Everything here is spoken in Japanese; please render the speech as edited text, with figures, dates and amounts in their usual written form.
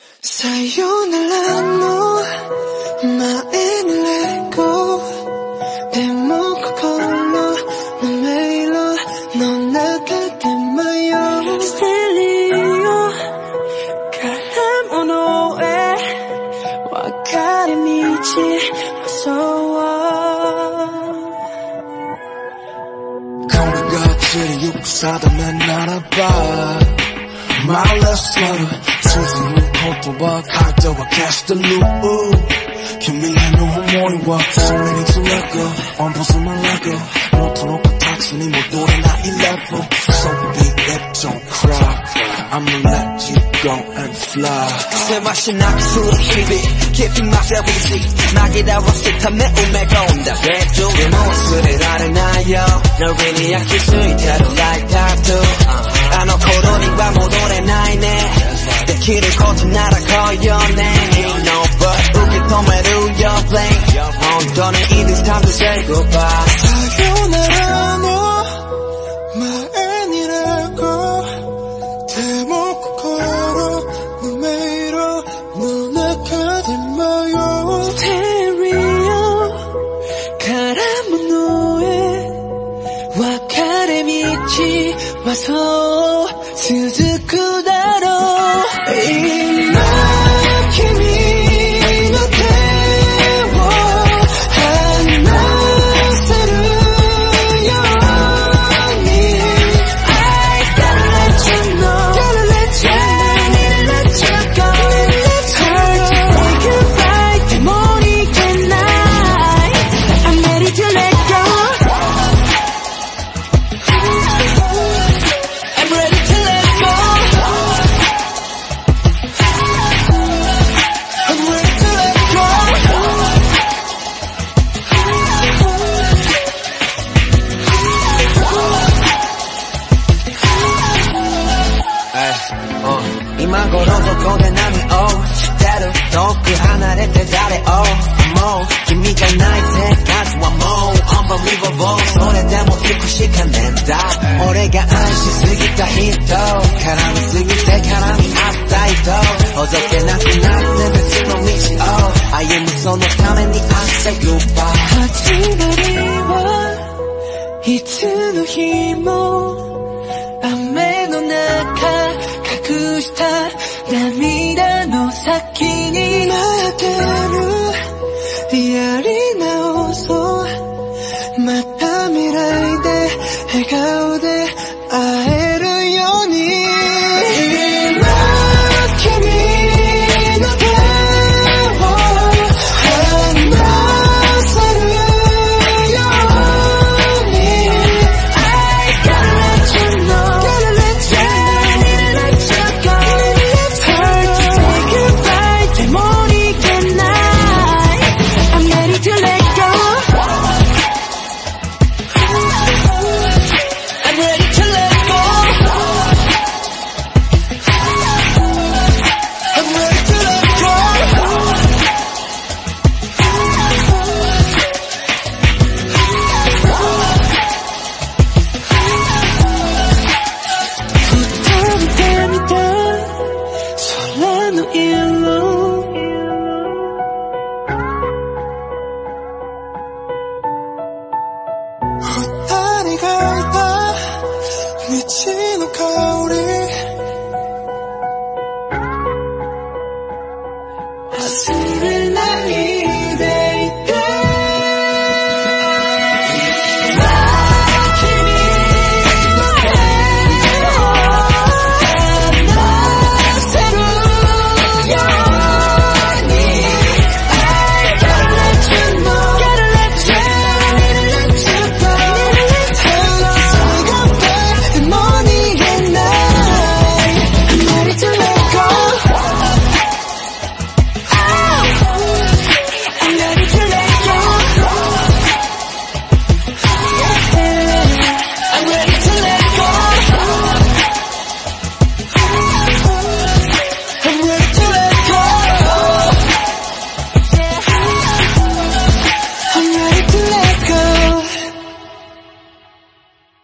さよならの前にレゴでも心の迷路の中で迷うステレオから物へ分かれ道そう 거리가 지리 육사다면 날아봐 My left side 스스로 걷어봐 각도와 catch the loop 교미한 호모이와 숨내린 to let go on 벗어만 let go 못터놓고 닥치니 모두를 나 11 So big it don't cry I'ma let you go and fly 새맛이 나기 수록히비 Keeping myself easy 막이다 왔을 매운매가 온다 배도 내 모습을 알아나요 널 위니 약히 스위트로 like tattoo 아 너 코로니와 모도래 나이네 내 길을 걷어 날아가요네 Ain't no but 우리 통해로 you're playing 너는 it is time to say goodbye 사요나라 너 마엔이라고 대목고 걸어 너 매일어 너 나카데마요 스테레오 가라문 노에 와카레 미치 와서 스즈쿠 다로今君の手を離せるように I gotta let you know gotta let you know let you go it's hard to say goodbye でも逃げない I'm ready to let go I'm ready to let go I'm ready to let go 今頃どこで何をしてる遠く離れて誰を思う君がいない生活はもう Unbelievable それでも行くしかねえんだ俺が愛しすぎた人絡みすぎて絡み合った人ほどけなくなって別の道を歩むそのために I say goodbye 始まりはいつの日も雨の中隠した涙の先に待ってるやり直そうまた未来で笑顔で会えるように今君の手を離せるように I gotta let you know gotta let you know let you go it's hard to say goodbye でも逃げない I'm ready to let go I'm ready to let go I'm ready to let go二人で見た空の色二人がいた道の香り